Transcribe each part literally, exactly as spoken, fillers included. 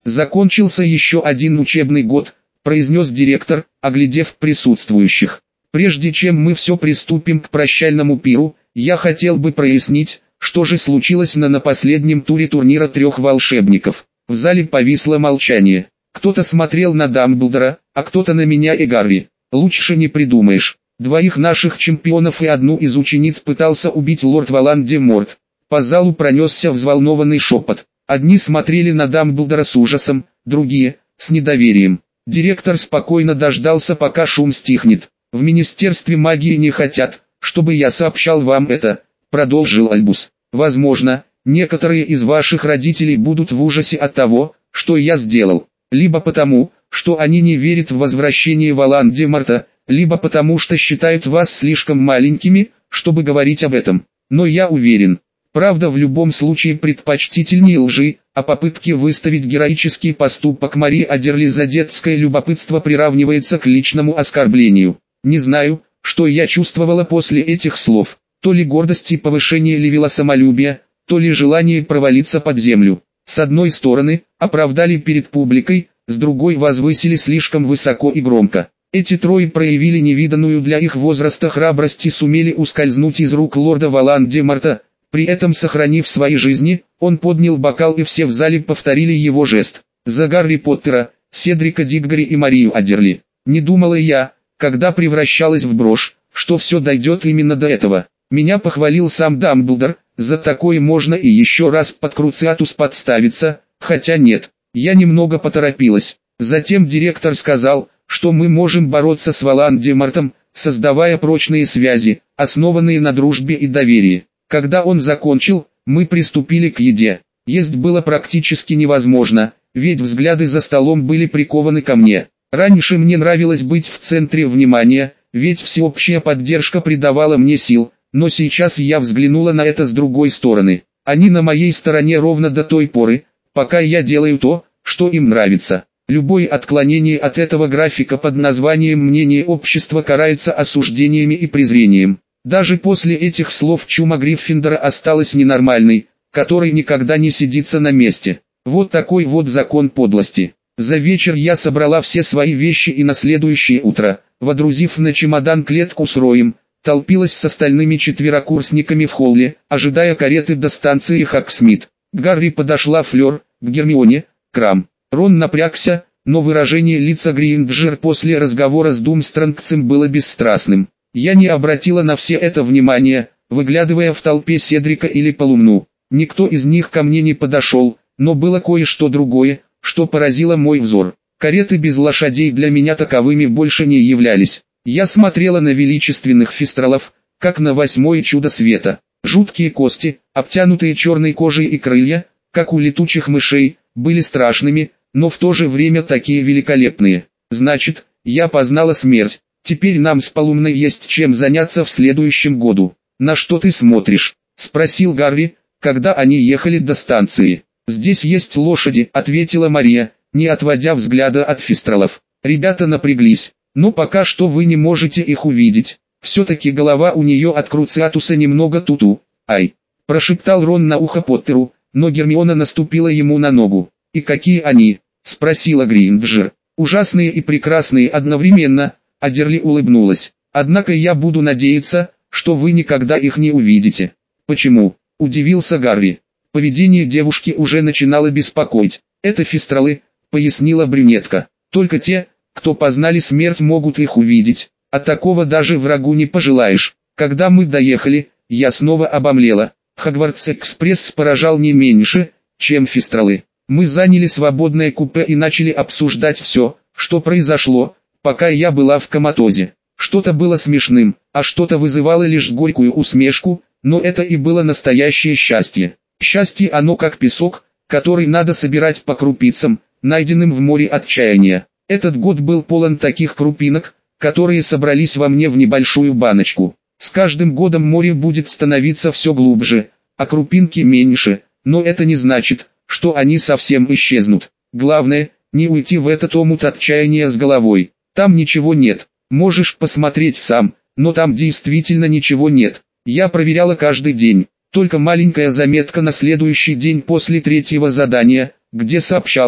Закончился еще один учебный год, произнес директор, оглядев присутствующих. Прежде чем мы все приступим к прощальному пиру, я хотел бы прояснить, что же случилось на, на последнем туре турнира трех волшебников. В зале повисло молчание. Кто-то смотрел на Дамблдора, а кто-то на меня и Гарри. Лучше не придумаешь. Двоих наших чемпионов и одну из учениц пытался убить лорд Волан-де-Морт. По залу пронесся взволнованный шепот. Одни смотрели на Дамблдора с ужасом, другие – с недоверием. Директор спокойно дождался, пока шум стихнет. «В Министерстве магии не хотят, чтобы я сообщал вам это», – продолжил Альбус. «Возможно, некоторые из ваших родителей будут в ужасе от того, что я сделал. Либо потому, что они не верят в возвращение Волан-де-Морта, либо потому что считают вас слишком маленькими, чтобы говорить об этом. Но я уверен, правда в любом случае предпочтительнее лжи, а попытки выставить героический поступок Марии Адерли за детское любопытство приравнивается к личному оскорблению. Не знаю, что я чувствовала после этих слов, то ли гордость и повышение левела самолюбия, то ли желание провалиться под землю. С одной стороны, оправдали перед публикой, с другой возвысили слишком высоко и громко. Эти трое проявили невиданную для их возраста храбрость и сумели ускользнуть из рук лорда Волан-де-Морта. При этом, сохранив свои жизни, он поднял бокал, и все в зале повторили его жест. За Гарри Поттера, Седрика Диггори и Марию Адерли. Не думала я, когда превращалась в брошь, что все дойдет именно до этого. Меня похвалил сам Дамблдор, за такое можно и еще раз под Круциатус подставиться, хотя нет, я немного поторопилась. Затем директор сказал, что мы можем бороться с Волан-де-Мортом, создавая прочные связи, основанные на дружбе и доверии. Когда он закончил, мы приступили к еде. Есть было практически невозможно, ведь взгляды за столом были прикованы ко мне. Раньше мне нравилось быть в центре внимания, ведь всеобщая поддержка придавала мне сил, но сейчас я взглянула на это с другой стороны. Они на моей стороне ровно до той поры, пока я делаю то, что им нравится. Любое отклонение от этого графика под названием «Мнение общества» карается осуждениями и презрением. Даже после этих слов чума Гриффиндора осталась ненормальной, которой никогда не сидится на месте. Вот такой вот закон подлости. За вечер я собрала все свои вещи и на следующее утро, водрузив на чемодан клетку с роем, толпилась с остальными четверокурсниками в холле, ожидая кареты до станции Хоксмит. К Гарри подошла Флёр, к Гермионе – Крам. Рон напрягся, но выражение лица Гринджер после разговора с Думстронгцем было бесстрастным. Я не обратила на все это внимания, выглядывая в толпе Седрика или Полумну. Никто из них ко мне не подошел, но было кое-что другое, что поразило мой взор. Кареты без лошадей для меня таковыми больше не являлись. Я смотрела на величественных фистралов, как на восьмое чудо света. Жуткие кости, обтянутые черной кожей, и крылья, как у летучих мышей, были страшными, но в то же время такие великолепные. Значит, я познала смерть. Теперь нам с Полумной есть чем заняться в следующем году. «На что ты смотришь?» – спросил Гарри, когда они ехали до станции. «Здесь есть лошади», – ответила Мария, не отводя взгляда от фистралов. Ребята напряглись, но пока что вы не можете их увидеть. Все-таки голова у нее от Круциатуса немного туту. «Ай!» – прошептал Рон на ухо Поттеру, но Гермиона наступила ему на ногу. «И какие они?» – спросила Гринджер. «Ужасные и прекрасные одновременно». Адерли улыбнулась. «Однако я буду надеяться, что вы никогда их не увидите». «Почему?» – удивился Гарри. Поведение девушки уже начинало беспокоить. «Это фистралы», – пояснила брюнетка. «Только те, кто познали смерть, могут их увидеть, а такого даже врагу не пожелаешь». Когда мы доехали, я снова обомлела. Хогвартс-экспресс поражал не меньше, чем фистралы. Мы заняли свободное купе и начали обсуждать все, что произошло, пока я была в коматозе. Что-то было смешным, а что-то вызывало лишь горькую усмешку, но это и было настоящее счастье. Счастье оно как песок, который надо собирать по крупицам, найденным в море отчаяния. Этот год был полон таких крупинок, которые собрались во мне в небольшую баночку. С каждым годом море будет становиться все глубже, а крупинки меньше, но это не значит, что они совсем исчезнут. Главное, не уйти в этот омут отчаяния с головой. Там ничего нет, можешь посмотреть сам, но там действительно ничего нет. Я проверяла каждый день, только маленькая заметка на следующий день после третьего задания, где сообщалось,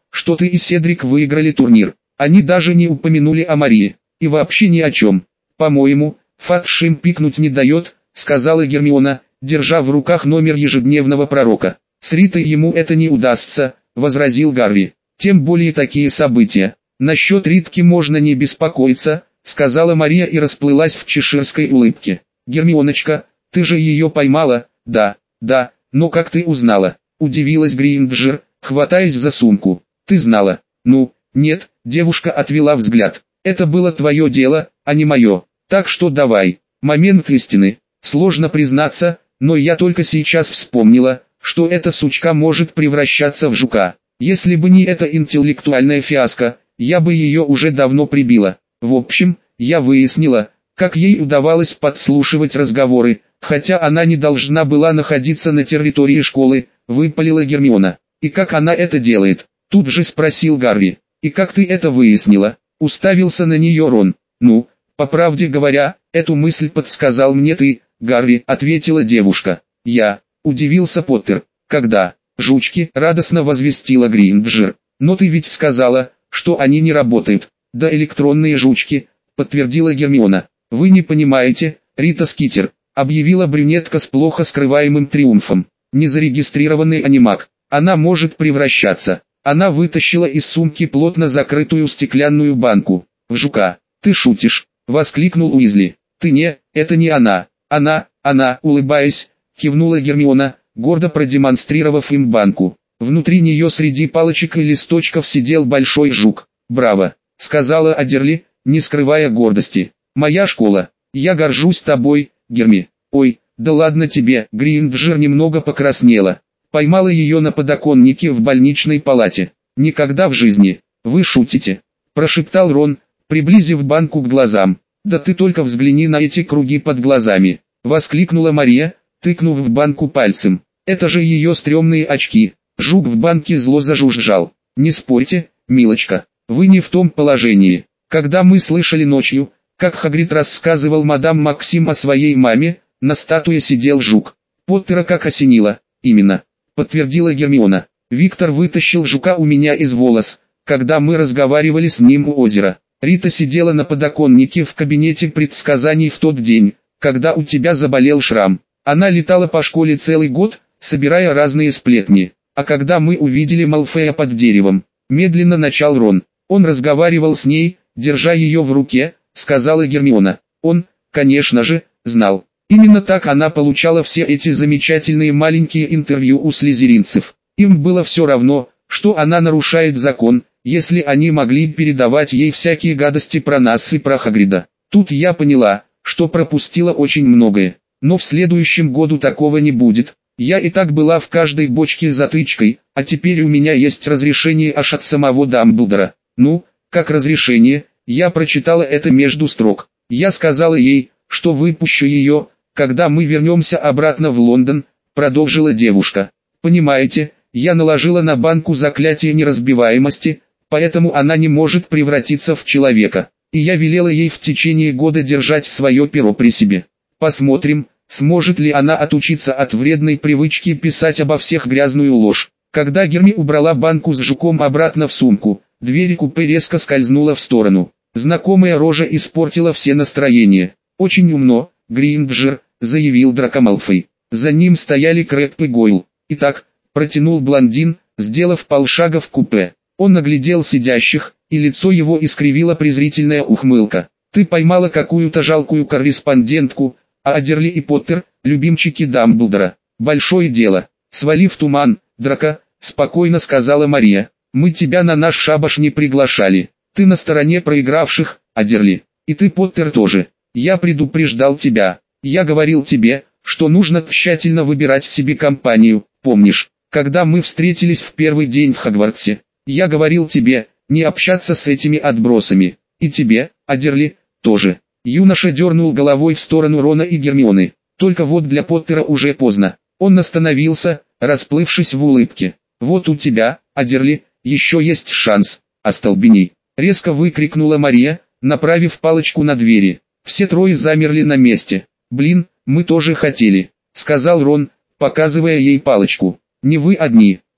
что ты и Седрик выиграли турнир. Они даже не упомянули о Марии. И вообще ни о чем. По-моему, Фатшим пикнуть не дает, сказала Гермиона, держа в руках номер ежедневного пророка. С Ритой ему это не удастся, возразил Гарри. Тем более такие события. Насчет Ритки можно не беспокоиться, сказала Мария и расплылась в чеширской улыбке. Гермионочка, ты же ее поймала? Да, да, но как ты узнала? Удивилась Грейнджер, хватаясь за сумку. Ты знала? Ну, нет, девушка отвела взгляд. Это было твое дело, а не мое. Так что давай. Момент истины. Сложно признаться, но я только сейчас вспомнила, что эта сучка может превращаться в жука. Если бы не эта интеллектуальная фиаско, я бы ее уже давно прибила. В общем, я выяснила, как ей удавалось подслушивать разговоры, хотя она не должна была находиться на территории школы, выпалила Гермиона. И как она это делает? Тут же спросил Гарри. И как ты это выяснила? Уставился на нее Рон. Ну, по правде говоря, эту мысль подсказал мне ты, Гарри, ответила девушка. Я, удивился Поттер. Когда? Жучки, радостно возвестила Грейнджер. Но ты ведь сказала, что они не работают. Да, электронные жучки, подтвердила Гермиона. Вы не понимаете, Рита Скитер, объявила брюнетка с плохо скрываемым триумфом. Незарегистрированный анимак. Она может превращаться. Она вытащила из сумки плотно закрытую стеклянную банку. В жука. Ты шутишь, воскликнул Уизли. Ты не, это не она. Она, она, улыбаясь, кивнула Гермиона, гордо продемонстрировав им банку. Внутри нее среди палочек и листочков сидел большой жук. «Браво!» — сказала Адерли, не скрывая гордости. «Моя школа. Я горжусь тобой, Герми». «Ой, да ладно тебе!» — Грейнджер немного покраснела. Поймала ее на подоконнике в больничной палате. «Никогда в жизни. Вы шутите?» — прошептал Рон, приблизив банку к глазам. «Да ты только взгляни на эти круги под глазами!» — воскликнула Мария, тыкнув в банку пальцем. «Это же ее стрёмные очки!» Жук в банке зло зажужжал. «Не спорьте, милочка, вы не в том положении. Когда мы слышали ночью, как Хагрид рассказывал мадам Максим о своей маме, на статуе сидел жук. Поттера как осенило, именно», — подтвердила Гермиона. «Виктор вытащил жука у меня из волос, когда мы разговаривали с ним у озера. Рита сидела на подоконнике в кабинете предсказаний в тот день, когда у тебя заболел шрам. Она летала по школе целый год, собирая разные сплетни. А когда мы увидели Малфея под деревом, медленно начал Рон. Он разговаривал с ней, держа ее в руке, сказала Гермиона. Он, конечно же, знал. Именно так она получала все эти замечательные маленькие интервью у слизеринцев. Им было все равно, что она нарушает закон, если они могли передавать ей всякие гадости про нас и про Хагрида. Тут я поняла, что пропустила очень многое. Но в следующем году такого не будет. Я и так была в каждой бочке затычкой, а теперь у меня есть разрешение аж от самого Дамблдора. Ну, как разрешение, я прочитала это между строк. Я сказала ей, что выпущу ее, когда мы вернемся обратно в Лондон, продолжила девушка. Понимаете, я наложила на банку заклятие неразбиваемости, поэтому она не может превратиться в человека. И я велела ей в течение года держать свое перо при себе. Посмотрим, сможет ли она отучиться от вредной привычки писать обо всех грязную ложь. Когда Герми убрала банку с жуком обратно в сумку, дверь купе резко скользнула в сторону. Знакомая рожа испортила все настроения. «Очень умно, Грейнджер», — заявил Драко Малфой. За ним стояли Крэбб и Гойл. «Итак», — протянул блондин, сделав полшага в купе. Он оглядел сидящих, и лицо его искривила презрительная ухмылка. «Ты поймала какую-то жалкую корреспондентку, а Адерли и Поттер — любимчики Дамблдора. Большое дело. Свали в туман, Драко», — спокойно сказала Мария. «Мы тебя на наш шабаш не приглашали. Ты на стороне проигравших, Адерли. И ты, Поттер, тоже. Я предупреждал тебя. Я говорил тебе, что нужно тщательно выбирать себе компанию, помнишь, когда мы встретились в первый день в Хогвартсе. Я говорил тебе, не общаться с этими отбросами. И тебе, Адерли, тоже». Юноша дернул головой в сторону Рона и Гермионы. Только вот для Поттера уже поздно. Он остановился, расплывшись в улыбке. «Вот у тебя, Адерли, еще есть шанс, остолбеней!» Резко выкрикнула Мария, направив палочку на двери. Все трое замерли на месте. «Блин, мы тоже хотели», — сказал Рон, показывая ей палочку. «Не вы одни», —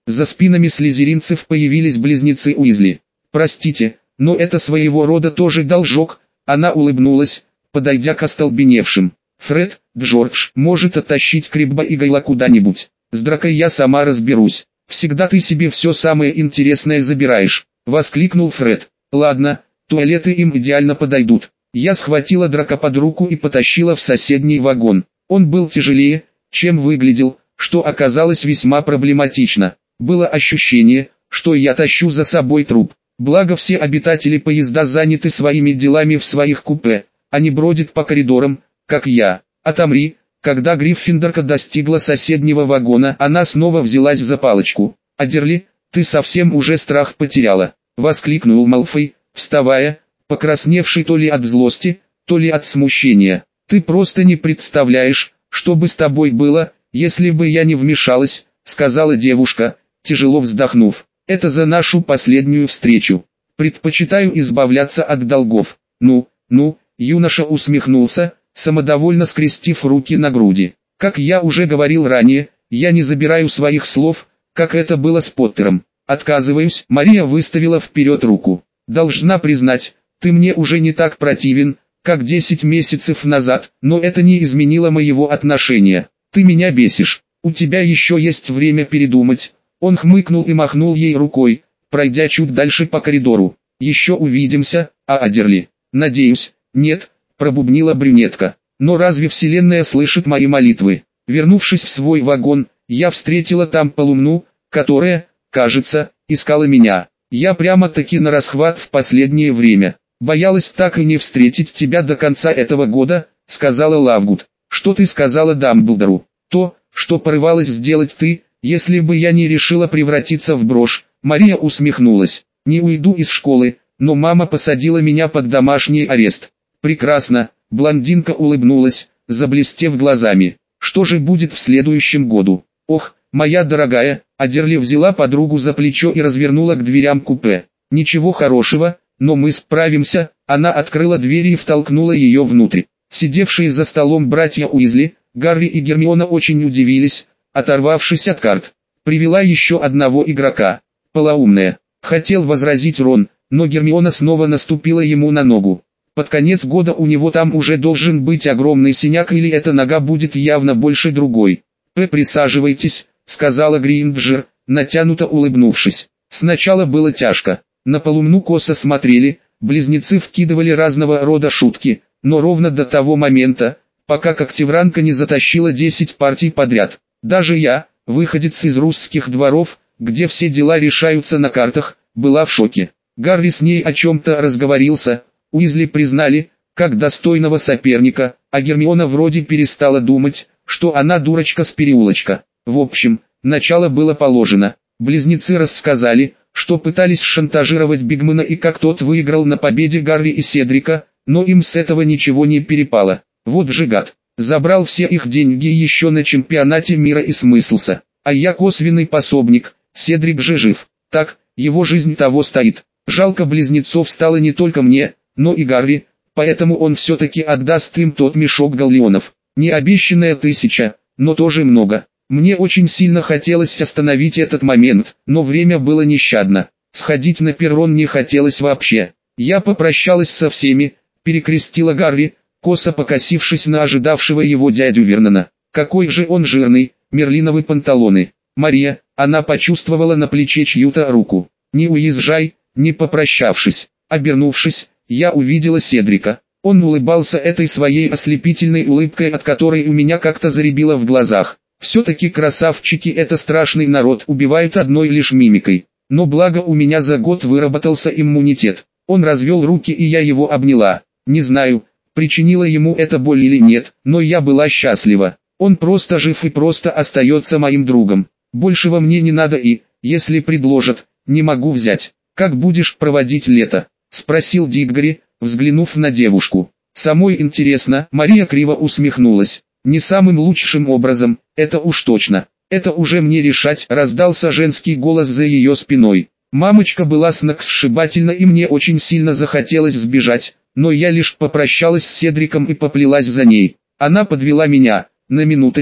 За спинами слизеринцев появились близнецы Уизли. «Простите, но это своего рода тоже должок», она улыбнулась, подойдя к остолбеневшим. «Фред, Джордж может оттащить Крибба и Гайла куда-нибудь. С дракой я сама разберусь. Всегда ты себе все самое интересное забираешь», — воскликнул Фред. «Ладно, туалеты им идеально подойдут». Я схватила драка под руку и потащила в соседний вагон. Он был тяжелее, чем выглядел, что оказалось весьма проблематично. Было ощущение, что я тащу за собой труп. Благо все обитатели поезда заняты своими делами в своих купе, они бродят по коридорам, как я. «Отомри». Когда Гриффиндорка достигла соседнего вагона, она снова взялась за палочку. «Адерли, ты совсем уже страх потеряла», — воскликнул Малфой, вставая, покрасневший то ли от злости, то ли от смущения. «Ты просто не представляешь, что бы с тобой было, если бы я не вмешалась», — сказала девушка, тяжело вздохнув. «Это за нашу последнюю встречу. Предпочитаю избавляться от долгов». «Ну, ну», — юноша усмехнулся, самодовольно скрестив руки на груди. «Как я уже говорил ранее, я не забираю своих слов, как это было с Поттером. Отказываюсь». Мария выставила вперед руку. «Должна признать, ты мне уже не так противен, как десять месяцев назад, но это не изменило моего отношения. Ты меня бесишь. У тебя еще есть время передумать». Он хмыкнул и махнул ей рукой, пройдя чуть дальше по коридору. «Еще увидимся, Адерли». «Надеюсь, нет», — пробубнила брюнетка. «Но разве вселенная слышит мои молитвы?» Вернувшись в свой вагон, я встретила там полумну, которая, кажется, искала меня. «Я прямо-таки на расхват в последнее время. Боялась так и не встретить тебя до конца этого года», — сказала Лавгуд. «Что ты сказала Дамблдору?» «То, что порывалась сделать ты, если бы я не решила превратиться в брошь». Мария усмехнулась. «Не уйду из школы, но мама посадила меня под домашний арест». «Прекрасно», — блондинка улыбнулась, заблестев глазами. «Что же будет в следующем году?» «Ох, моя дорогая», — Адерли взяла подругу за плечо и развернула к дверям купе. «Ничего хорошего, но мы справимся». Она открыла дверь и втолкнула ее внутрь. Сидевшие за столом братья Уизли, Гарри и Гермиона очень удивились, оторвавшись от карт. «Привела еще одного игрока. Полоумная», — хотел возразить Рон, но Гермиона снова наступила ему на ногу. «Под конец года у него там уже должен быть огромный синяк, или эта нога будет явно больше другой». «П, присаживайтесь», — сказала Гринджер, натянуто улыбнувшись. Сначала было тяжко. На полумну косо смотрели, близнецы вкидывали разного рода шутки, но ровно до того момента, пока Когтевранка не затащила десять партий подряд. Даже я, выходец из русских дворов, где все дела решаются на картах, была в шоке. Гарри с ней о чем-то разговорился, Уизли признали, как достойного соперника, а Гермиона вроде перестала думать, что она дурочка с переулочка. В общем, начало было положено. Близнецы рассказали, что пытались шантажировать Бигмана и как тот выиграл на победе Гарри и Седрика, но им с этого ничего не перепало. Вот же гад. Забрал все их деньги еще на чемпионате мира и смыслся. А я косвенный пособник, Седрик же жив. Так, его жизнь того стоит. Жалко близнецов стало не только мне, но и Гарри, поэтому он все-таки отдаст им тот мешок галлеонов. Не обещанная тысяча, но тоже много. Мне очень сильно хотелось остановить этот момент, но время было нещадно. Сходить на перрон не хотелось вообще. Я попрощалась со всеми, перекрестила Гарри, косо покосившись на ожидавшего его дядю Вернона. Какой же он жирный, мерлиновые панталоны. Мария, она почувствовала на плече чью-то руку. «Не уезжай», не попрощавшись. Обернувшись, я увидела Седрика. Он улыбался этой своей ослепительной улыбкой, от которой у меня как-то заребило в глазах. Все-таки красавчики — это страшный народ, убивают одной лишь мимикой. Но благо у меня за год выработался иммунитет. Он развел руки, и я его обняла. Не знаю, причинила ему это боль или нет, но я была счастлива. Он просто жив и просто остается моим другом. Большего мне не надо и, если предложат, не могу взять. «Как будешь проводить лето?» — спросил Диггори, взглянув на девушку. «Самой интересно», — Мария криво усмехнулась. «Не самым лучшим образом, это уж точно. Это уже мне решать», — раздался женский голос за ее спиной. Мамочка была сногсшибательна, и мне очень сильно захотелось сбежать, но я лишь попрощалась с Седриком и поплелась за ней. Она подвела меня. «На минуточку»,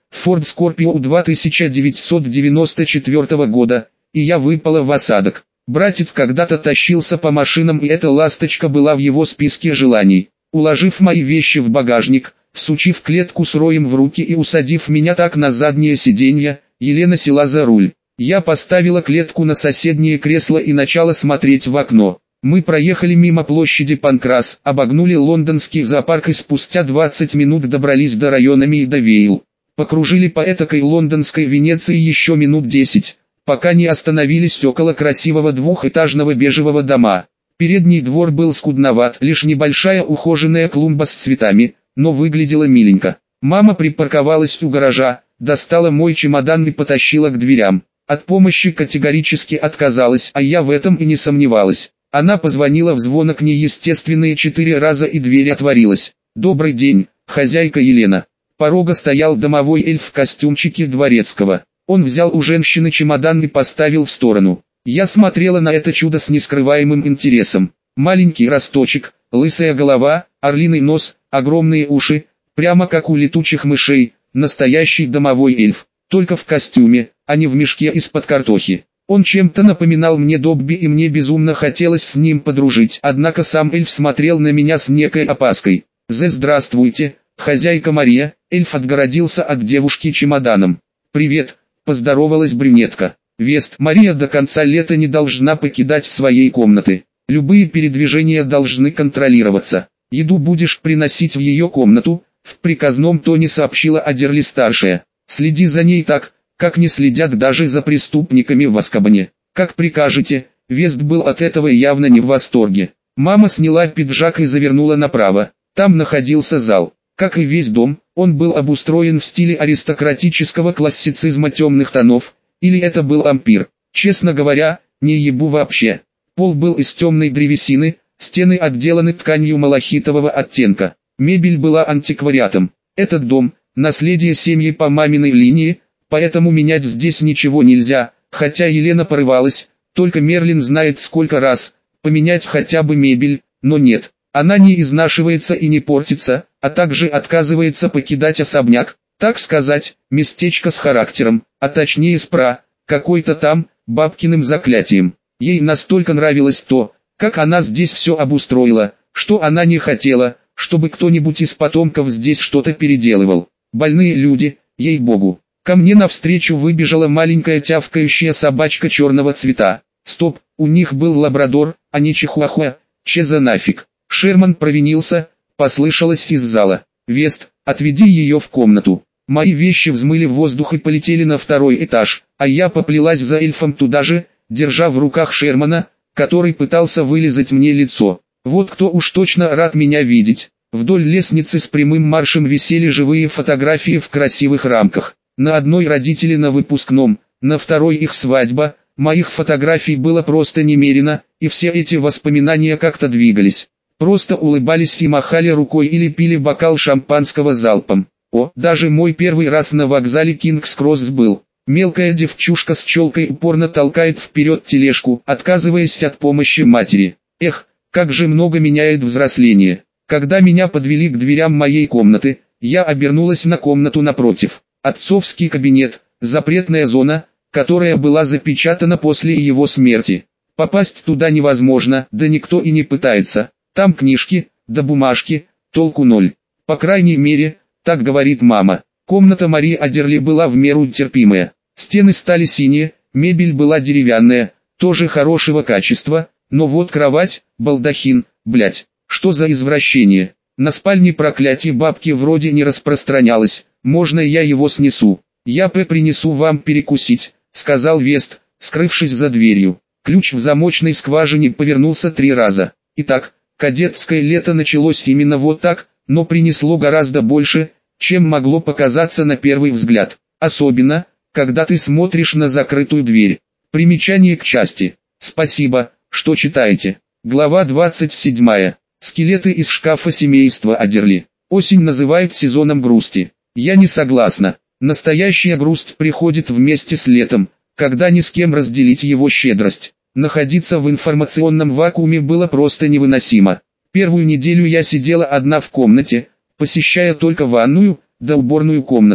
Ford Scorpio две девятьсот девяносто четвёртого года, и я выпала в осадок. Братец когда-то тащился по машинам, и эта ласточка была в его списке желаний. Уложив мои вещи в багажник, всучив клетку с роем в руки и усадив меня так на заднее сиденье, Елена села за руль. Я поставила клетку на соседнее кресло и начала смотреть в окно. Мы проехали мимо площади Панкрас, обогнули лондонский зоопарк и спустя двадцать минут добрались до района Мейдавейл. Покружили по этакой лондонской Венеции еще минут десять, пока не остановились около красивого двухэтажного бежевого дома. Передний двор был скудноват, лишь небольшая ухоженная клумба с цветами, но выглядела миленько. Мама припарковалась у гаража, достала мой чемодан и потащила к дверям. От помощи категорически отказалась, а я в этом и не сомневалась. Она позвонила в звонок неестественные четыре раза, и дверь отворилась. «Добрый день, хозяйка Елена». Порога стоял домовой эльф в костюмчике дворецкого. Он взял у женщины чемодан и поставил в сторону. Я смотрела на это чудо с нескрываемым интересом. Маленький росточек, лысая голова, орлиный нос, огромные уши, прямо как у летучих мышей, настоящий домовой эльф, только в костюме, а не в мешке из-под картохи. Он чем-то напоминал мне Добби, и мне безумно хотелось с ним подружить, однако сам эльф смотрел на меня с некой опаской. «Зе, здравствуйте, хозяйка Мария», эльф отгородился от девушки чемоданом. «Привет», поздоровалась брюнетка. «Вест, Мария до конца лета не должна покидать своей комнаты. Любые передвижения должны контролироваться. Еду будешь приносить в ее комнату», в приказном тоне сообщила Адерли-старшая. «Следи за ней так, как не следят даже за преступниками в Азкабане». «Как прикажете». Вест был от этого явно не в восторге. Мама сняла пиджак и завернула направо. Там находился зал. Как и весь дом, он был обустроен в стиле аристократического классицизма темных тонов. Или это был ампир? Честно говоря, не ебу вообще. Пол был из темной древесины, стены отделаны тканью малахитового оттенка. Мебель была антиквариатом. Этот дом – наследие семьи по маминой линии, поэтому менять здесь ничего нельзя, хотя Елена порывалась, только Мерлин знает сколько раз, поменять хотя бы мебель, но нет. Она не изнашивается и не портится, а также отказывается покидать особняк, так сказать, местечко с характером, а точнее с пра, какой-то там, бабкиным заклятием. Ей настолько нравилось то, как она здесь все обустроила, что она не хотела, чтобы кто-нибудь из потомков здесь что-то переделывал. Больные люди, ей-богу. Ко мне навстречу выбежала маленькая тявкающая собачка черного цвета. Стоп, у них был лабрадор, а не чихуахуа, че за нафиг. Шерман провинился, послышалось из зала. «Вест, отведи ее в комнату». Мои вещи взмыли в воздух и полетели на второй этаж, а я поплелась за эльфом туда же, держа в руках Шермана, который пытался вылизать мне лицо. Вот кто уж точно рад меня видеть. Вдоль лестницы с прямым маршем висели живые фотографии в красивых рамках. На одной родители на выпускном, на второй их свадьба. Моих фотографий было просто немерено, и все эти воспоминания как-то двигались. Просто улыбались и махали рукой или пили бокал шампанского залпом. О, даже мой первый раз на вокзале Кингс-Кросс был. Мелкая девчушка с челкой упорно толкает вперед тележку, отказываясь от помощи матери. Эх, как же много меняет взросление. Когда меня подвели к дверям моей комнаты, я обернулась на комнату напротив. Отцовский кабинет, запретная зона, которая была запечатана после его смерти. Попасть туда невозможно, да никто и не пытается. Там книжки, да бумажки, толку ноль. По крайней мере, так говорит мама. Комната Марии Адерли была в меру терпимая. Стены стали синие, мебель была деревянная, тоже хорошего качества, но вот кровать, балдахин, блять, что за извращение. На спальне проклятие бабки вроде не распространялось, можно я его снесу. Я п принесу вам перекусить, сказал Вест, скрывшись за дверью. Ключ в замочной скважине повернулся три раза. Итак, кадетское лето началось именно вот так, но принесло гораздо больше, чем могло показаться на первый взгляд. Особенно, когда ты смотришь на закрытую дверь. Примечание к части. Спасибо, что читаете. Глава двадцать седьмая. Скелеты из шкафа семейства Адерли. Осень называют сезоном грусти. Я не согласна. Настоящая грусть приходит вместе с летом, когда ни с кем разделить его щедрость. Находиться в информационном вакууме было просто невыносимо. Первую неделю я сидела одна в комнате, посещая только ванную, да уборную комнаты.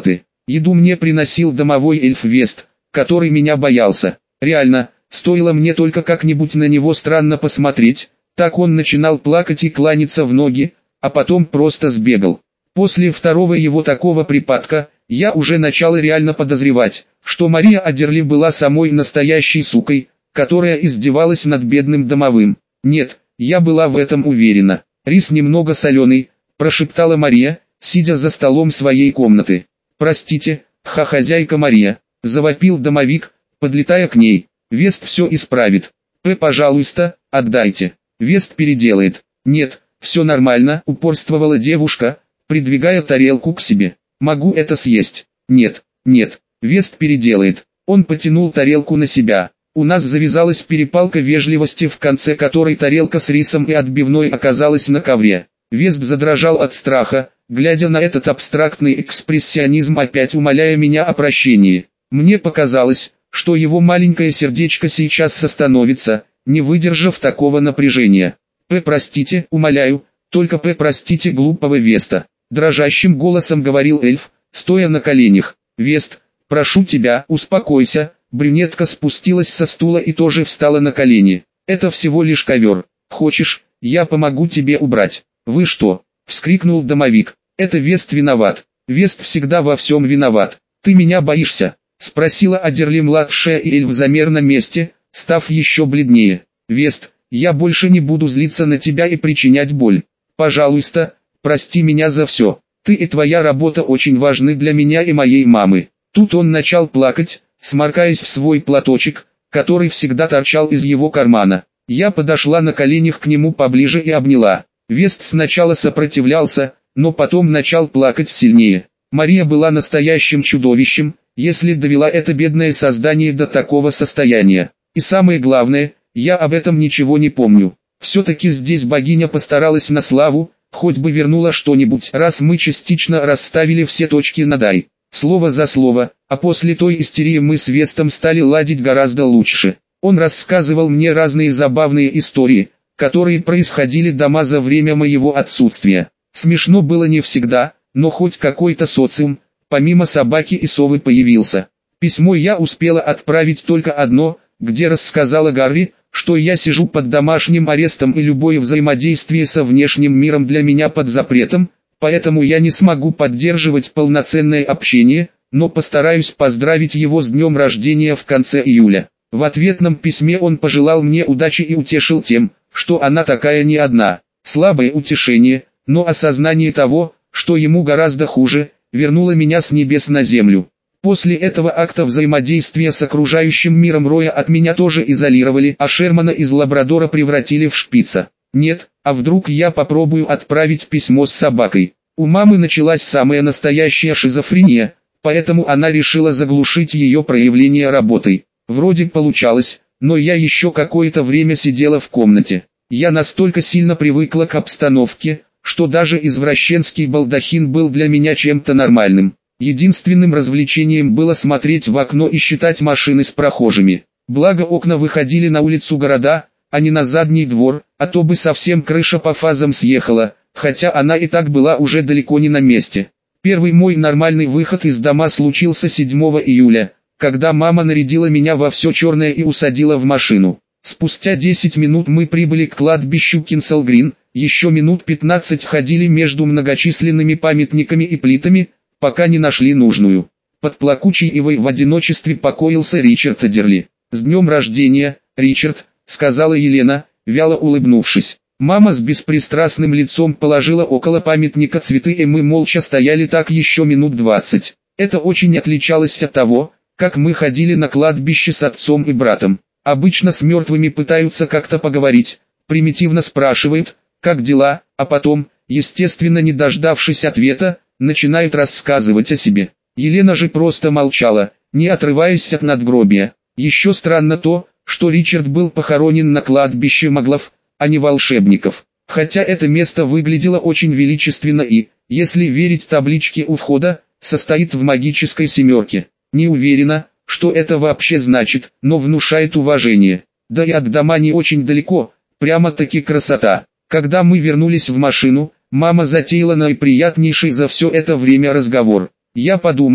Еду мне приносил домовой эльф Вест, который меня боялся. Реально, стоило мне только как-нибудь на него странно посмотреть, так он начинал плакать и кланяться в ноги, а потом просто сбегал. После второго его такого припадка, я уже начал реально подозревать, что Мария Адерли была самой настоящей сукой, которая издевалась над бедным домовым. Нет, я была в этом уверена. «Рис немного соленый», – прошептала Мария, сидя за столом своей комнаты. «Простите, ха-хозяйка Мария», – завопил домовик, подлетая к ней. «Вест все исправит. П, пожалуйста, отдайте». «Вест переделает». «Нет, все нормально», – упорствовала девушка, придвигая тарелку к себе. «Могу это съесть». «Нет, нет, Вест переделает». Он потянул тарелку на себя. У нас завязалась перепалка вежливости, в конце которой тарелка с рисом и отбивной оказалась на ковре. Вест задрожал от страха, глядя на этот абстрактный экспрессионизм, опять умоляя меня о прощении. Мне показалось, что его маленькое сердечко сейчас остановится, не выдержав такого напряжения. «П, простите, умоляю, только П, простите глупого Веста», – дрожащим голосом говорил эльф, стоя на коленях. «Вест, прошу тебя, успокойся». Брюнетка спустилась со стула и тоже встала на колени. «Это всего лишь ковер. Хочешь, я помогу тебе убрать?» «Вы что?» – вскрикнул домовик. «Это Вест виноват. Вест всегда во всем виноват. Ты меня боишься?» – спросила Адерли-младшая, и эльф замер на месте, став еще бледнее. «Вест, я больше не буду злиться на тебя и причинять боль. Пожалуйста, прости меня за все. Ты и твоя работа очень важны для меня и моей мамы». Тут он начал плакать, сморкаясь в свой платочек, который всегда торчал из его кармана. Я подошла на коленях к нему поближе и обняла. Вест сначала сопротивлялся, но потом начал плакать сильнее. Мария была настоящим чудовищем, если довела это бедное создание до такого состояния. И самое главное, я об этом ничего не помню. Все-таки здесь богиня постаралась на славу, хоть бы вернула что-нибудь, раз мы частично расставили все точки над «и». Слово за слово, а после той истерии мы с Вестом стали ладить гораздо лучше. Он рассказывал мне разные забавные истории, которые происходили дома за время моего отсутствия. Смешно было не всегда, но хоть какой-то социум, помимо собаки и совы, появился. Письмо я успела отправить только одно, где рассказала Гарри, что я сижу под домашним арестом и любое взаимодействие со внешним миром для меня под запретом, поэтому я не смогу поддерживать полноценное общение, но постараюсь поздравить его с днем рождения в конце июля. В ответном письме он пожелал мне удачи и утешил тем, что она такая не одна. Слабое утешение, но осознание того, что ему гораздо хуже, вернуло меня с небес на землю. После этого акта взаимодействия с окружающим миром Роя от меня тоже изолировали, а Шермана из Лабрадора превратили в шпица. Нет, а вдруг я попробую отправить письмо с собакой? У мамы началась самая настоящая шизофрения, поэтому она решила заглушить ее проявление работой. Вроде получалось, но я еще какое-то время сидела в комнате. Я настолько сильно привыкла к обстановке, что даже извращенский балдахин был для меня чем-то нормальным. Единственным развлечением было смотреть в окно и считать машины с прохожими. Благо окна выходили на улицу города, а не на задний двор, а то бы совсем крыша по фазам съехала, хотя она и так была уже далеко не на месте. Первый мой нормальный выход из дома случился седьмого июля, когда мама нарядила меня во все черное и усадила в машину. Спустя десять минут мы прибыли к кладбищу Кинсел-Грин, еще минут пятнадцать ходили между многочисленными памятниками и плитами, пока не нашли нужную. Под плакучей ивой в одиночестве покоился Ричард Адерли. «С днем рождения, Ричард», — сказала Елена, вяло улыбнувшись. Мама с беспристрастным лицом положила около памятника цветы, и мы молча стояли так еще минут двадцать. Это очень отличалось от того, как мы ходили на кладбище с отцом и братом. Обычно с мертвыми пытаются как-то поговорить, примитивно спрашивают, как дела, а потом, естественно не дождавшись ответа, начинают рассказывать о себе. Елена же просто молчала, не отрываясь от надгробия. Еще странно то, что Ричард был похоронен на кладбище маглов, а не волшебников. Хотя это место выглядело очень величественно и, если верить табличке у входа, состоит в магической семерке. Не уверена, что это вообще значит, но внушает уважение. Да и от дома не очень далеко, прямо-таки красота. Когда мы вернулись в машину, мама затеяла наиприятнейший за все это время разговор. Я подумала,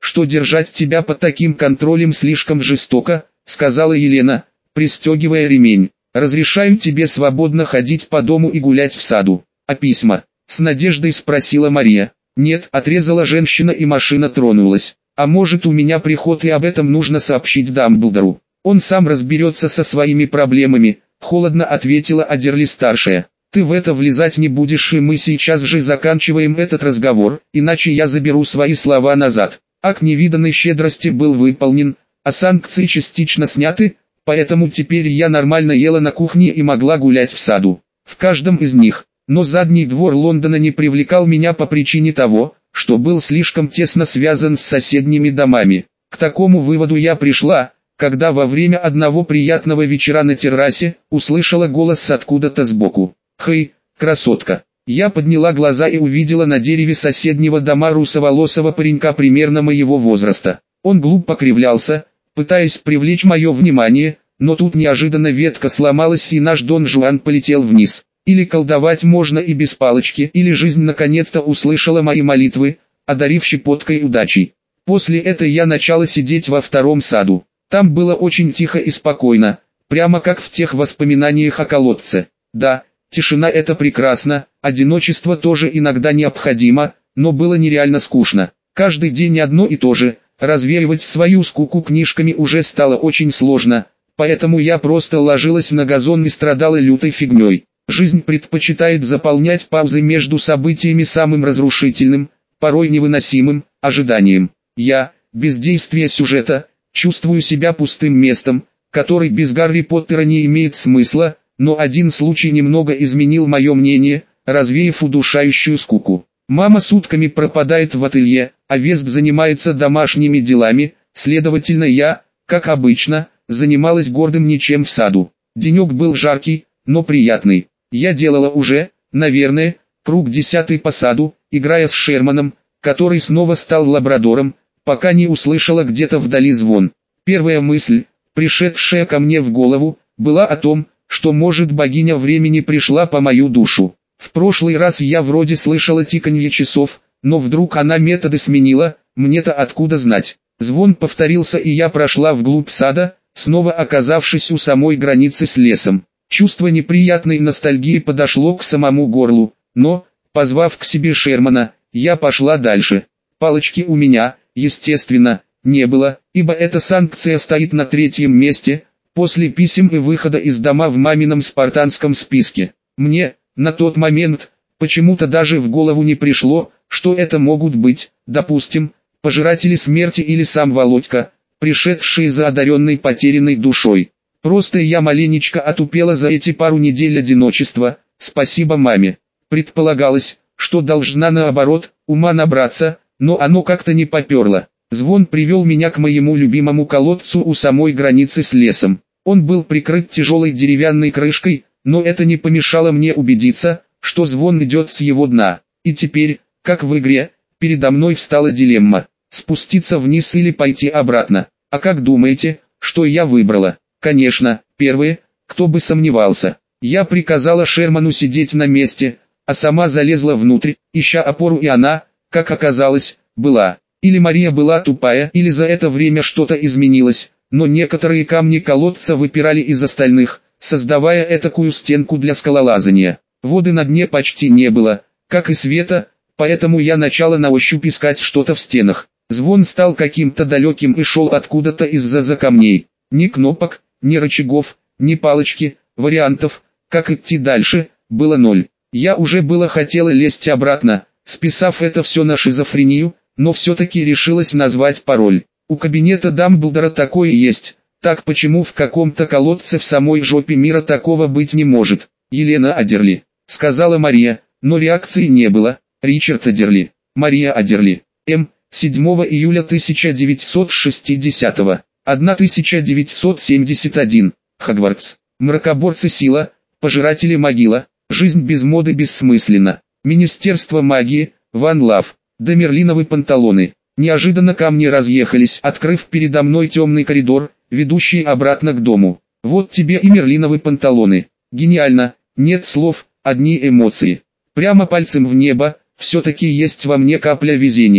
что держать тебя под таким контролем слишком жестоко», — сказала Елена, пристегивая ремень. «Разрешаю тебе свободно ходить по дому и гулять в саду». «А письма?» — с надеждой спросила Мария. «Нет», — отрезала женщина, и машина тронулась. «А может, у меня приход, и об этом нужно сообщить Дамблдору? Он сам разберется со своими проблемами», — холодно ответила Адерли-старшая. «Ты в это влезать не будешь, и мы сейчас же заканчиваем этот разговор, иначе я заберу свои слова назад». Акт невиданной щедрости был выполнен, а санкции частично сняты, поэтому теперь я нормально ела на кухне и могла гулять в саду. В каждом из них. Но задний двор Лондона не привлекал меня по причине того, что был слишком тесно связан с соседними домами. К такому выводу я пришла, когда во время одного приятного вечера на террасе услышала голос откуда-то сбоку. «Хей, красотка!» Я подняла глаза и увидела на дереве соседнего дома русоволосого паренька примерно моего возраста. Он глупо кривлялся, пытаясь привлечь мое внимание, но тут неожиданно ветка сломалась, и наш Дон Жуан полетел вниз. Или колдовать можно и без палочки, или жизнь наконец-то услышала мои молитвы, одарив щепоткой удачи. После этого я начала сидеть во втором саду. Там было очень тихо и спокойно, прямо как в тех воспоминаниях о колодце. Да, тишина — это прекрасно, одиночество тоже иногда необходимо, но было нереально скучно. Каждый день одно и то же, развеивать свою скуку книжками уже стало очень сложно, поэтому я просто ложилась на газон и страдала лютой фигней. Жизнь предпочитает заполнять паузы между событиями самым разрушительным, порой невыносимым, ожиданием. Я, без действия сюжета, чувствую себя пустым местом, который без Гарри Поттера не имеет смысла, но один случай немного изменил мое мнение, развеяв удушающую скуку. Мама сутками пропадает в ателье, а Весп занимается домашними делами, следовательно я, как обычно, занималась гордым ничем в саду. Денек был жаркий, но приятный. Я делала уже, наверное, круг десятый по саду, играя с Шерманом, который снова стал лабрадором, пока не услышала где-то вдали звон. Первая мысль, пришедшая ко мне в голову, была о том, что может богиня времени пришла по мою душу. В прошлый раз я вроде слышала тиканье часов, но вдруг она методы сменила, мне-то откуда знать. Звон повторился, и я прошла вглубь сада, снова оказавшись у самой границы с лесом. Чувство неприятной ностальгии подошло к самому горлу, но, позвав к себе Шермана, я пошла дальше. Палочки у меня, естественно, не было, ибо эта санкция стоит на третьем месте, после писем и выхода из дома в мамином спартанском списке. Мне, на тот момент, почему-то даже в голову не пришло, что это могут быть, допустим, пожиратели смерти или сам Володька, пришедший за одаренной потерянной душой. Просто я маленечко отупела за эти пару недель одиночества, спасибо маме. Предполагалось, что должна наоборот, ума набраться, но оно как-то не поперло. Звон привел меня к моему любимому колодцу у самой границы с лесом. Он был прикрыт тяжелой деревянной крышкой, но это не помешало мне убедиться, что звон идет с его дна. И теперь, как в игре, передо мной встала дилемма: спуститься вниз или пойти обратно. А как думаете, что я выбрала? Конечно, первое, кто бы сомневался. Я приказала Шерману сидеть на месте, а сама залезла внутрь, ища опору, и она, как оказалось, была. Или Мария была тупая, или за это время что-то изменилось, но некоторые камни колодца выпирали из остальных, создавая этакую стенку для скалолазания. Воды на дне почти не было, как и света, поэтому я начала на ощупь искать что-то в стенах. Звон стал каким-то далеким и шел откуда-то из-за камней. Ни кнопок, ни рычагов, ни палочки, вариантов, как идти дальше, было ноль. Я уже было хотела лезть обратно, списав это все на шизофрению, но все-таки решилась назвать пароль. У кабинета Дамблдора такое есть, так почему в каком-то колодце в самой жопе мира такого быть не может? Елена Адерли, сказала Мария, но реакции не было. Ричард Адерли, Мария Адерли, М. седьмого июля тысяча девятьсот шестидесятого. тысяча девятьсот семьдесят один. Хогвартс. Мракоборцы сила, пожиратели могила, жизнь без моды бессмысленна. Министерство магии, Ван Лав, да Мерлиновы панталоны. Неожиданно камни разъехались, открыв передо мной темный коридор, ведущий обратно к дому. Вот тебе и Мерлиновы панталоны. Гениально, нет слов, одни эмоции. Прямо пальцем в небо, все-таки есть во мне капля везения.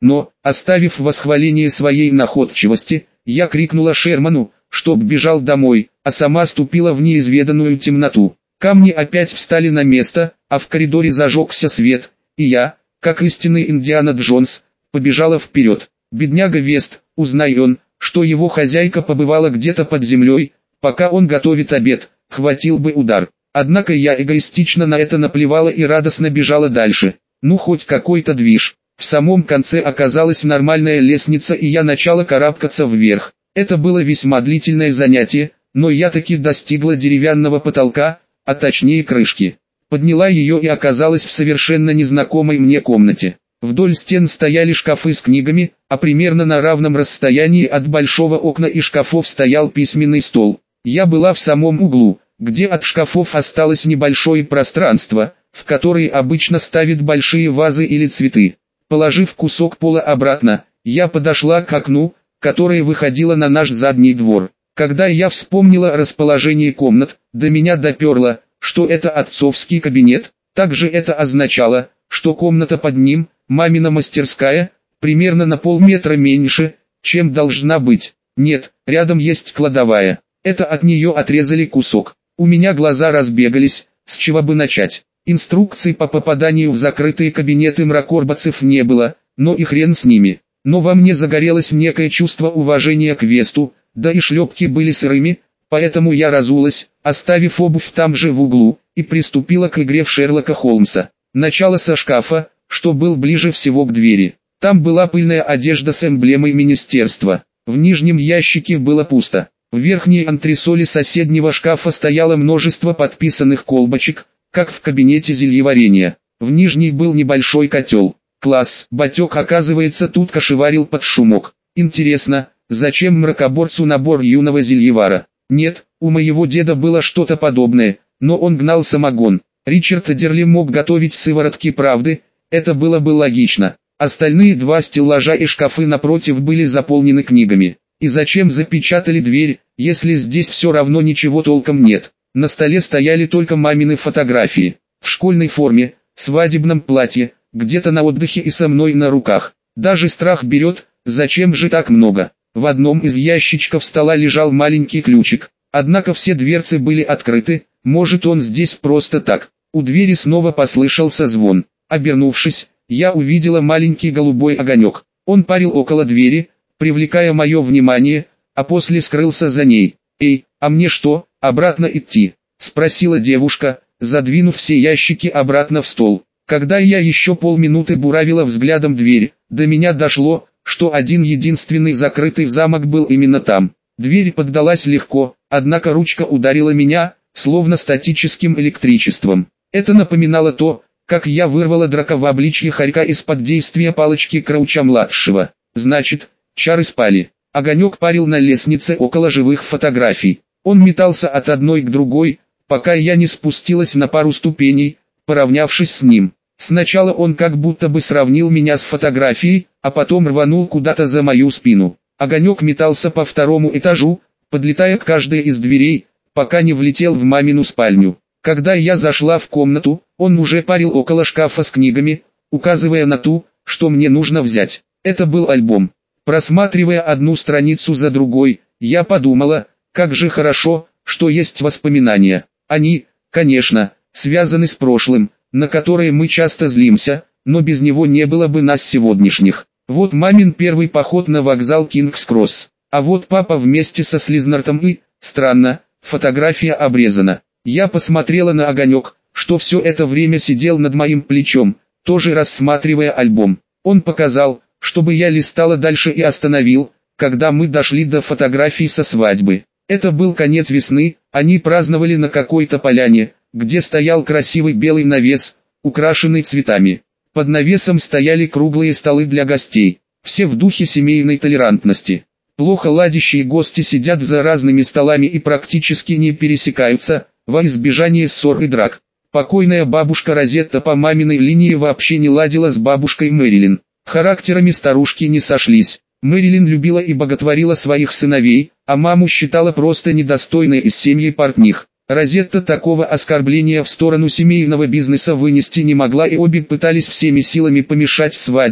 Но, оставив восхваление своей находчивости, я крикнула Шерману, чтоб бежал домой, а сама ступила в неизведанную темноту. Камни опять встали на место, а в коридоре зажегся свет, и я, как истинный Индиана Джонс, побежала вперед. Бедняга Вест, узнай он, что его хозяйка побывала где-то под землей, пока он готовит обед, хватил бы удар. Однако я эгоистично на это наплевала и радостно бежала дальше. Ну хоть какой-то движ. В самом конце оказалась нормальная лестница, и я начала карабкаться вверх. Это было весьма длительное занятие, но я таки достигла деревянного потолка, а точнее крышки. Подняла ее и оказалась в совершенно незнакомой мне комнате. Вдоль стен стояли шкафы с книгами, а примерно на равном расстоянии от большого окна и шкафов стоял письменный стол. Я была в самом углу, где от шкафов осталось небольшое пространство, в которое обычно ставят большие вазы или цветы. Положив кусок пола обратно, я подошла к окну, которое выходило на наш задний двор. Когда я вспомнила расположение комнат, до меня доперло, что это отцовский кабинет. Также это означало, что комната под ним, мамина мастерская, примерно на полметра меньше, чем должна быть. Нет, рядом есть кладовая. Это от нее отрезали кусок. У меня глаза разбегались, с чего бы начать. Инструкций по попаданию в закрытые кабинеты мракорбацев не было, но и хрен с ними. Но во мне загорелось некое чувство уважения к Весту, да и шлепки были сырыми, поэтому я разулась, оставив обувь там же в углу, и приступила к игре в Шерлока Холмса. Начало со шкафа, что был ближе всего к двери. Там была пыльная одежда с эмблемой министерства. В нижнем ящике было пусто. В верхней антресоли соседнего шкафа стояло множество подписанных колбочек, как в кабинете зельеварения. В нижней был небольшой котел. Класс, батек, оказывается, тут кошеварил под шумок. Интересно, зачем мракоборцу набор юного зельевара? Нет, у моего деда было что-то подобное, но он гнал самогон. Ричард Адерли мог готовить сыворотки правды, это было бы логично. Остальные два стеллажа и шкафы напротив были заполнены книгами. И зачем запечатали дверь, если здесь все равно ничего толком нет? На столе стояли только мамины фотографии. В школьной форме, свадебном платье, где-то на отдыхе и со мной на руках. Даже страх берет, зачем же так много? В одном из ящичков стола лежал маленький ключик. Однако все дверцы были открыты, может он здесь просто так. У двери снова послышался звон. Обернувшись, я увидела маленький голубой огонек. Он парил около двери, привлекая мое внимание, а после скрылся за ней. «Эй, а мне что, обратно идти?» – спросила девушка, задвинув все ящики обратно в стол. Когда я еще полминуты буравила взглядом дверь, до меня дошло, что один единственный закрытый замок был именно там. Дверь поддалась легко, однако ручка ударила меня, словно статическим электричеством. Это напоминало то, как я вырвала драка в обличье хорька из-под действия палочки Крауча-младшего. Значит, чары спали. Огонек парил на лестнице около живых фотографий. Он метался от одной к другой, пока я не спустилась на пару ступеней, поравнявшись с ним. Сначала он как будто бы сравнил меня с фотографией, а потом рванул куда-то за мою спину. Огонек метался по второму этажу, подлетая к каждой из дверей, пока не влетел в мамину спальню. Когда я зашла в комнату, он уже парил около шкафа с книгами, указывая на ту, что мне нужно взять. Это был альбом. Просматривая одну страницу за другой, я подумала, как же хорошо, что есть воспоминания. Они, конечно, связаны с прошлым, на которое мы часто злимся, но без него не было бы нас сегодняшних. Вот мамин первый поход на вокзал Кингс-Кросс, а вот папа вместе со Слизнартом и, странно, фотография обрезана. Я посмотрела на огонек, что все это время сидел над моим плечом, тоже рассматривая альбом. Он показал, чтобы я листала дальше и остановил, когда мы дошли до фотографий со свадьбы. Это был конец весны, они праздновали на какой-то поляне, где стоял красивый белый навес, украшенный цветами. Под навесом стояли круглые столы для гостей, все в духе семейной толерантности. Плохо ладящие гости сидят за разными столами и практически не пересекаются, во избежание ссор и драк. Покойная бабушка Розетта по маминой линии вообще не ладила с бабушкой Мэрилин. Характерами старушки не сошлись. Мэрилин любила и боготворила своих сыновей, а маму считала просто недостойной из семьи портних. Розетта такого оскорбления в сторону семейного бизнеса вынести не могла, и обе пытались всеми силами помешать свадьбе,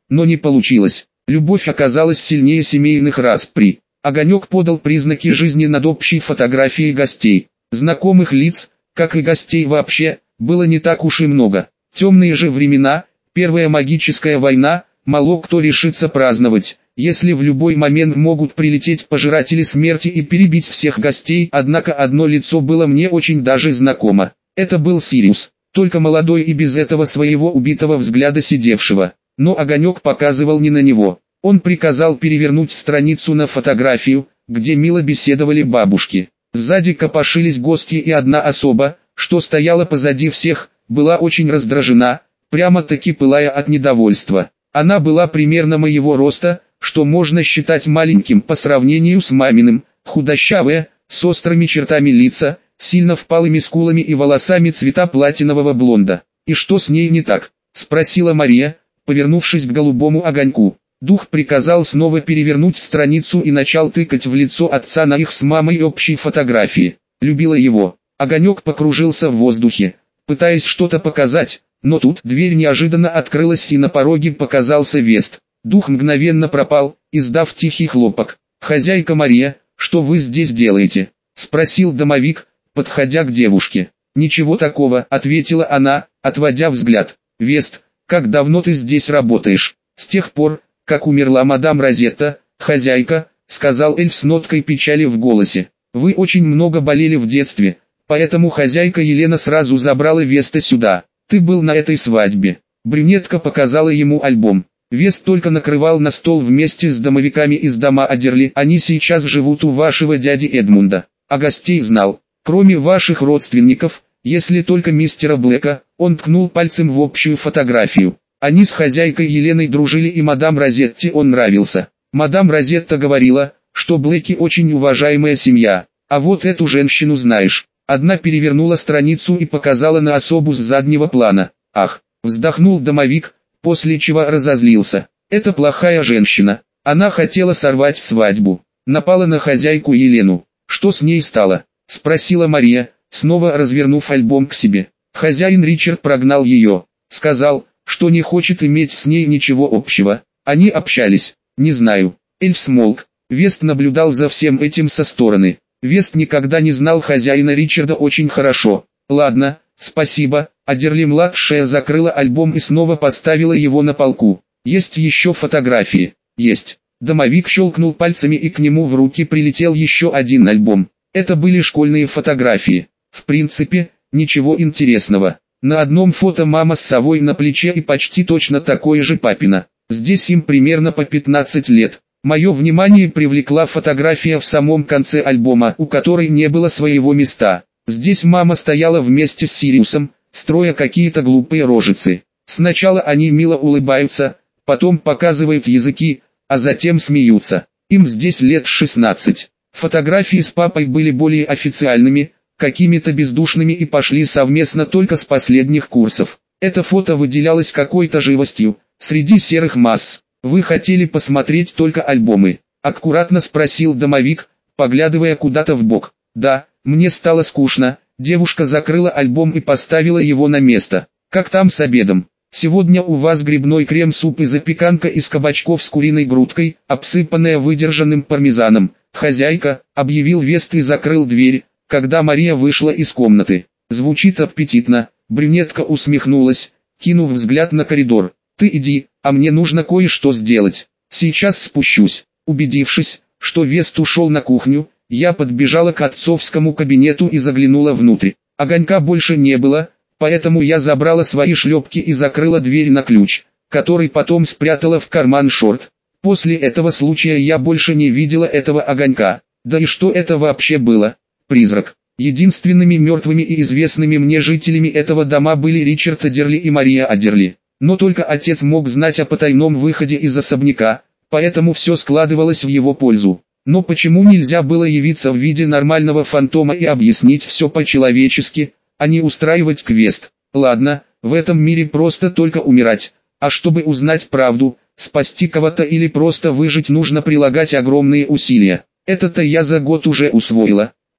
но не получилось. Любовь оказалась сильнее семейных распри. Огонек подал признаки жизни над общей фотографией гостей. Знакомых лиц, как и гостей вообще, было не так уж и много. Темные же времена, первая магическая война, мало кто решится праздновать, если в любой момент могут прилететь пожиратели смерти и перебить всех гостей. Однако одно лицо было мне очень даже знакомо. Это был Сириус, только молодой и без этого своего убитого взгляда сидевшего. Но огонек показывал не на него. Он приказал перевернуть страницу на фотографию, где мило беседовали бабушки. Сзади копошились гости, и одна особа, что стояла позади всех, была очень раздражена, прямо-таки пылая от недовольства. Она была примерно моего роста, что можно считать маленьким по сравнению с маминым, худощавая, с острыми чертами лица, сильно впалыми скулами и волосами цвета платинового блонда. «И что с ней не так?» – спросила Мария, повернувшись к голубому огоньку. Дух приказал снова перевернуть страницу и начал тыкать в лицо отца на их с мамой общей фотографии. Любила его. Огонек покружился в воздухе, пытаясь что-то показать, но тут дверь неожиданно открылась и на пороге показался Вест. Дух мгновенно пропал, издав тихий хлопок. «Хозяйка Мария, что вы здесь делаете?» – спросил домовик, подходя к девушке. «Ничего такого», – ответила она, отводя взгляд. «Вест, как давно ты здесь работаешь?» «С тех пор, как умерла мадам Розетта, хозяйка», — сказал эльф с ноткой печали в голосе. «Вы очень много болели в детстве, поэтому хозяйка Елена сразу забрала Веста сюда. Ты был на этой свадьбе». Брюнетка показала ему альбом. Вест только накрывал на стол вместе с домовиками из дома Адерли. Они сейчас живут у вашего дяди Эдмунда. А гостей знал, кроме ваших родственников, если только мистера Блэка. Он ткнул пальцем в общую фотографию. Они с хозяйкой Еленой дружили, и мадам Розетте он нравился. Мадам Розетта говорила, что Блэки очень уважаемая семья. А вот эту женщину знаешь. Одна перевернула страницу и показала на особу с заднего плана. «Ах!» – вздохнул домовик, после чего разозлился. «Это плохая женщина. Она хотела сорвать свадьбу. Напала на хозяйку Елену. Что с ней стало?» – спросила Мария, снова развернув альбом к себе. Хозяин Ричард прогнал ее. Сказал, что не хочет иметь с ней ничего общего. Они общались. Не знаю. Эльф смолк. Вест наблюдал за всем этим со стороны. Вест никогда не знал хозяина Ричарда очень хорошо. «Ладно, спасибо». Адерли-младшая закрыла альбом и снова поставила его на полку. «Есть еще фотографии?» «Есть». Домовик щелкнул пальцами, и к нему в руки прилетел еще один альбом. Это были школьные фотографии. В принципе, ничего интересного. На одном фото мама с совой на плече и почти точно такое же папина. Здесь им примерно по пятнадцать лет. Мое внимание привлекла фотография в самом конце альбома, у которой не было своего места. Здесь мама стояла вместе с Сириусом, строя какие-то глупые рожицы. Сначала они мило улыбаются, потом показывают языки, а затем смеются. Им здесь лет шестнадцать. Фотографии с папой были более официальными, какими-то бездушными, и пошли совместно только с последних курсов. Это фото выделялось какой-то живостью, среди серых масс. «Вы хотели посмотреть только альбомы?» – аккуратно спросил домовик, поглядывая куда-то вбок. «Да, мне стало скучно». Девушка закрыла альбом и поставила его на место. «Как там с обедом?» «Сегодня у вас грибной крем-суп и запеканка из кабачков с куриной грудкой, обсыпанная выдержанным пармезаном. Хозяйка», – объявил Вест и закрыл дверь, когда Мария вышла из комнаты. «Звучит аппетитно». Брюнетка усмехнулась, кинув взгляд на коридор. «Ты иди, а мне нужно кое-что сделать. Сейчас спущусь». Убедившись, что Вест ушел на кухню, я подбежала к отцовскому кабинету и заглянула внутрь. Огонька больше не было, поэтому я забрала свои шлепки и закрыла дверь на ключ, который потом спрятала в карман шорт. После этого случая я больше не видела этого огонька. Да и что это вообще было? Призрак. Единственными мертвыми и известными мне жителями этого дома были Ричард Адерли и Мария Адерли. Но только отец мог знать о потайном выходе из особняка, поэтому все складывалось в его пользу. Но почему нельзя было явиться в виде нормального фантома и объяснить все по-человечески, а не устраивать квест? Ладно, в этом мире просто только умирать. А чтобы узнать правду, спасти кого-то или просто выжить, нужно прилагать огромные усилия. Это-то я за год уже усвоила.